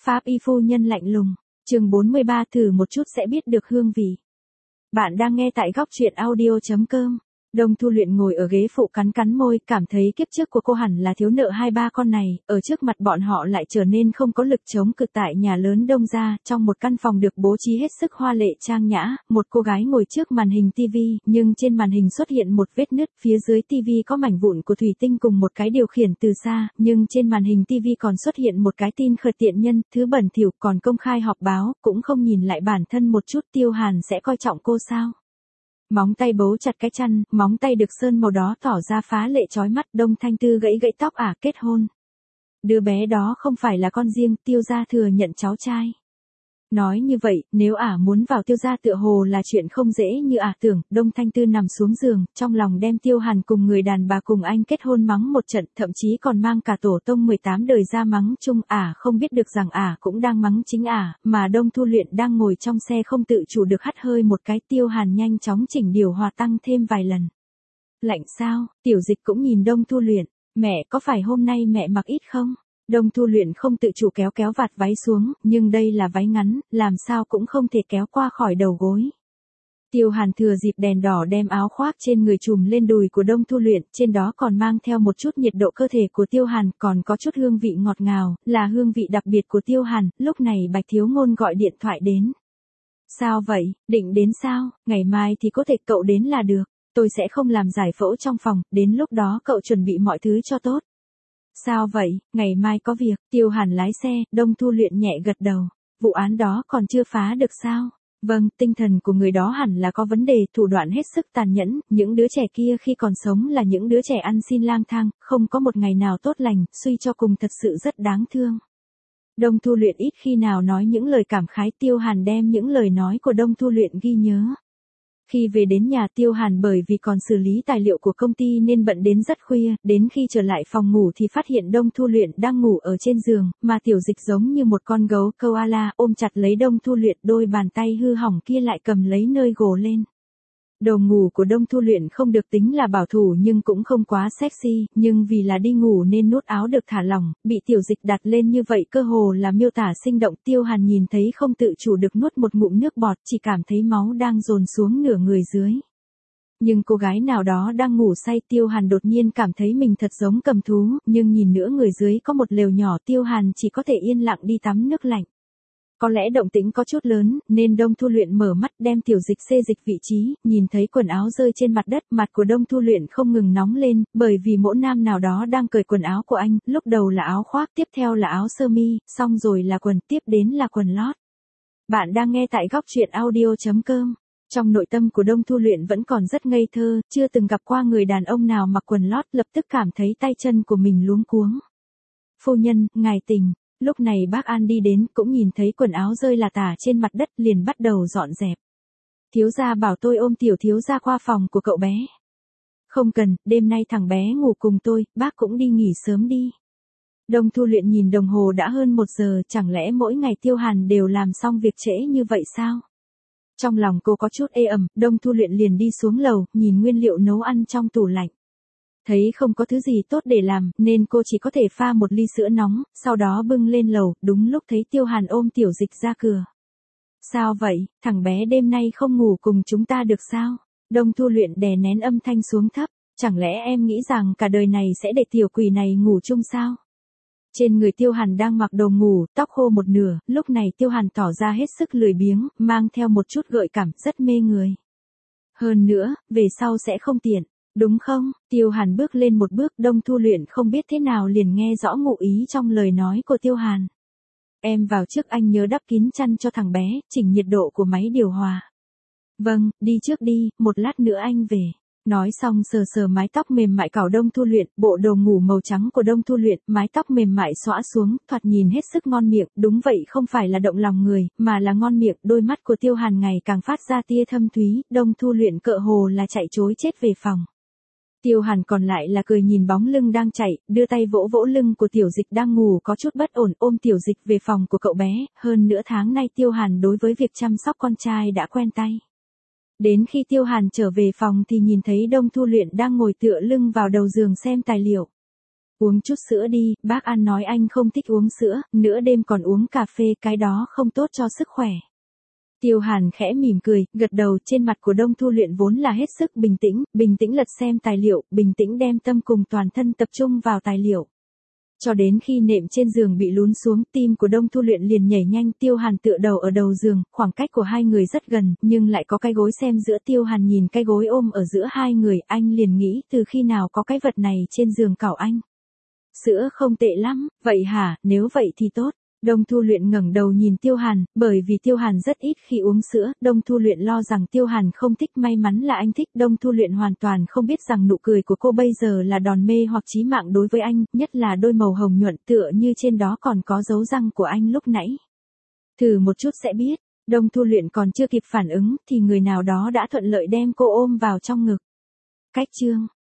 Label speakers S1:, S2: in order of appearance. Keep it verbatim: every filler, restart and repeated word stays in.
S1: Pháp y phu nhân lạnh lùng. Chương bốn mươi ba thử một chút sẽ biết được hương vị. Bạn đang nghe tại góc truyện audio chấm com. Đông Thu Luyện ngồi ở ghế phụ cắn cắn môi, cảm thấy kiếp trước của cô hẳn là thiếu nợ hai ba con này, ở trước mặt bọn họ lại trở nên không có lực chống cự tại nhà lớn Đông gia, trong một căn phòng được bố trí hết sức hoa lệ trang nhã, một cô gái ngồi trước màn hình tivi, nhưng trên màn hình xuất hiện một vết nứt, phía dưới tivi có mảnh vụn của thủy tinh cùng một cái điều khiển từ xa, nhưng trên màn hình tivi còn xuất hiện một cái tin khờ tiện nhân, thứ bẩn thỉu, còn công khai họp báo, cũng không nhìn lại bản thân một chút. Tiêu Hàn sẽ coi trọng cô sao? Móng tay bấu chặt cái chăn, móng tay được sơn màu đó tỏ ra phá lệ chói mắt. Đông Thanh Tư gãy gãy tóc. À, kết hôn. Đứa bé đó không phải là con riêng, Tiêu gia thừa nhận cháu trai. Nói như vậy, nếu ả à muốn vào Tiêu gia tựa hồ là chuyện không dễ như ả à tưởng. Đông Thanh Tư nằm xuống giường, trong lòng đem Tiêu Hàn cùng người đàn bà cùng anh kết hôn mắng một trận, thậm chí còn mang cả tổ tông mười tám đời ra mắng chung. Ả à không biết được rằng ả à cũng đang mắng chính ả, à, mà Đông Thu Luyện đang ngồi trong xe không tự chủ được hắt hơi một cái. Tiêu Hàn nhanh chóng chỉnh điều hòa tăng thêm vài lần. Lạnh sao? Tiểu Dịch cũng nhìn Đông Thu Luyện. Mẹ, có phải hôm nay mẹ mặc ít không? Đông Thu Luyện không tự chủ kéo kéo vạt váy xuống, nhưng đây là váy ngắn, làm sao cũng không thể kéo qua khỏi đầu gối. Tiêu Hàn thừa dịp đèn đỏ đem áo khoác trên người trùm lên đùi của Đông Thu Luyện, trên đó còn mang theo một chút nhiệt độ cơ thể của Tiêu Hàn, còn có chút hương vị ngọt ngào, là hương vị đặc biệt của Tiêu Hàn. Lúc này Bạch Thiếu Ngôn gọi điện thoại đến. Sao vậy, định đến sao? Ngày mai thì có thể cậu đến là được, tôi sẽ không làm giải phẫu trong phòng, đến lúc đó cậu chuẩn bị mọi thứ cho tốt. Sao vậy, ngày mai có việc. Tiêu Hàn lái xe, Đông Thu Luyện nhẹ gật đầu. Vụ án đó còn chưa phá được sao? Vâng, tinh thần của người đó hẳn là có vấn đề, thủ đoạn hết sức tàn nhẫn, những đứa trẻ kia khi còn sống là những đứa trẻ ăn xin lang thang, không có một ngày nào tốt lành, suy cho cùng thật sự rất đáng thương. Đông Thu Luyện ít khi nào nói những lời cảm khái. Tiêu Hàn đem những lời nói của Đông Thu Luyện ghi nhớ. Khi về đến nhà, Tiêu Hàn bởi vì còn xử lý tài liệu của công ty nên bận đến rất khuya, đến khi trở lại phòng ngủ thì phát hiện Đông Thu Luyện đang ngủ ở trên giường, mà Tiểu Dịch giống như một con gấu koala ôm chặt lấy Đông Thu Luyện, đôi bàn tay hư hỏng kia lại cầm lấy nơi gồ lên. Đồ ngủ của Đông Thu Luyện không được tính là bảo thủ nhưng cũng không quá sexy, nhưng vì là đi ngủ nên nút áo được thả lỏng, bị Tiểu Dịch đặt lên như vậy cơ hồ là miêu tả sinh động. Tiêu Hàn nhìn thấy không tự chủ được nuốt một ngụm nước bọt, chỉ cảm thấy máu đang dồn xuống nửa người dưới. Nhưng cô gái nào đó đang ngủ say. Tiêu Hàn đột nhiên cảm thấy mình thật giống cầm thú, nhưng nhìn nữa người dưới có một lều nhỏ. Tiêu Hàn chỉ có thể yên lặng đi tắm nước lạnh. Có lẽ động tĩnh có chút lớn, nên Đông Thu Luyện mở mắt đem Tiểu Dịch xê dịch vị trí, nhìn thấy quần áo rơi trên mặt đất, mặt của Đông Thu Luyện không ngừng nóng lên, bởi vì mỗ nam nào đó đang cởi quần áo của anh, lúc đầu là áo khoác, tiếp theo là áo sơ mi, xong rồi là quần, tiếp đến là quần lót. Bạn đang nghe tại góc truyện audio chấm com. Trong nội tâm của Đông Thu Luyện vẫn còn rất ngây thơ, chưa từng gặp qua người đàn ông nào mặc quần lót, lập tức cảm thấy tay chân của mình luống cuống. Phu nhân, ngài tỉnh. Lúc này bác An đi đến, cũng nhìn thấy quần áo rơi là tả trên mặt đất, liền bắt đầu dọn dẹp. Thiếu gia bảo tôi ôm Tiểu thiếu gia qua phòng của cậu bé. Không cần, đêm nay thằng bé ngủ cùng tôi, bác cũng đi nghỉ sớm đi. Đông Thu Luyện nhìn đồng hồ đã hơn một giờ, chẳng lẽ mỗi ngày Tiêu Hàn đều làm xong việc trễ như vậy sao? Trong lòng cô có chút ê ẩm, Đông Thu Luyện liền đi xuống lầu, nhìn nguyên liệu nấu ăn trong tủ lạnh. Thấy không có thứ gì tốt để làm, nên cô chỉ có thể pha một ly sữa nóng, sau đó bưng lên lầu, đúng lúc thấy Tiêu Hàn ôm Tiểu Dịch ra cửa. Sao vậy, thằng bé đêm nay không ngủ cùng chúng ta được sao? Đông Thu Luyện đè nén âm thanh xuống thấp, chẳng lẽ em nghĩ rằng cả đời này sẽ để tiểu quỷ này ngủ chung sao? Trên người Tiêu Hàn đang mặc đồ ngủ, tóc khô một nửa, lúc này Tiêu Hàn tỏ ra hết sức lười biếng, mang theo một chút gợi cảm, rất mê người. Hơn nữa, về sau sẽ không tiện. Đúng không? Tiêu Hàn bước lên một bước. Đông Thu Luyện không biết thế nào liền nghe rõ ngụ ý trong lời nói của Tiêu Hàn. Em vào trước, anh nhớ đắp kín chăn cho thằng bé, chỉnh nhiệt độ của máy điều hòa. Vâng, đi trước đi, một lát nữa anh về. Nói xong sờ sờ mái tóc mềm mại cào Đông Thu Luyện, bộ đồ ngủ màu trắng của Đông Thu Luyện, mái tóc mềm mại xõa xuống, thoạt nhìn hết sức ngon miệng, đúng vậy không phải là động lòng người, mà là ngon miệng. Đôi mắt của Tiêu Hàn ngày càng phát ra tia thâm thúy, Đông Thu Luyện cựa hồ là chạy trối chết về phòng. Tiêu Hàn còn lại là cười nhìn bóng lưng đang chạy, đưa tay vỗ vỗ lưng của Tiểu Dịch đang ngủ có chút bất ổn, ôm Tiểu Dịch về phòng của cậu bé. Hơn nữa tháng nay Tiêu Hàn đối với việc chăm sóc con trai đã quen tay. Đến khi Tiêu Hàn trở về phòng thì nhìn thấy Đông Thu Luyện đang ngồi tựa lưng vào đầu giường xem tài liệu. Uống chút sữa đi, bác An nói anh không thích uống sữa, nửa đêm còn uống cà phê, cái đó không tốt cho sức khỏe. Tiêu Hàn khẽ mỉm cười, gật đầu, trên mặt của Đông Thu Luyện vốn là hết sức bình tĩnh, bình tĩnh lật xem tài liệu, bình tĩnh đem tâm cùng toàn thân tập trung vào tài liệu. Cho đến khi nệm trên giường bị lún xuống, tim của Đông Thu Luyện liền nhảy nhanh, Tiêu Hàn tựa đầu ở đầu giường, khoảng cách của hai người rất gần, nhưng lại có cái gối xem giữa. Tiêu Hàn nhìn cái gối ôm ở giữa hai người, anh liền nghĩ từ khi nào có cái vật này trên giường cảo anh. Sữa không tệ lắm, vậy hả, nếu vậy thì tốt. Đông Thu Luyện ngẩng đầu nhìn Tiêu Hàn, bởi vì Tiêu Hàn rất ít khi uống sữa, Đông Thu Luyện lo rằng Tiêu Hàn không thích, may mắn là anh thích. Đông Thu Luyện hoàn toàn không biết rằng nụ cười của cô bây giờ là đòn mê hoặc chí mạng đối với anh, nhất là đôi màu hồng nhuận tựa như trên đó còn có dấu răng của anh lúc nãy. Thử một chút sẽ biết. Đông Thu Luyện còn chưa kịp phản ứng thì người nào đó đã thuận lợi đem cô ôm vào trong ngực. Cách chương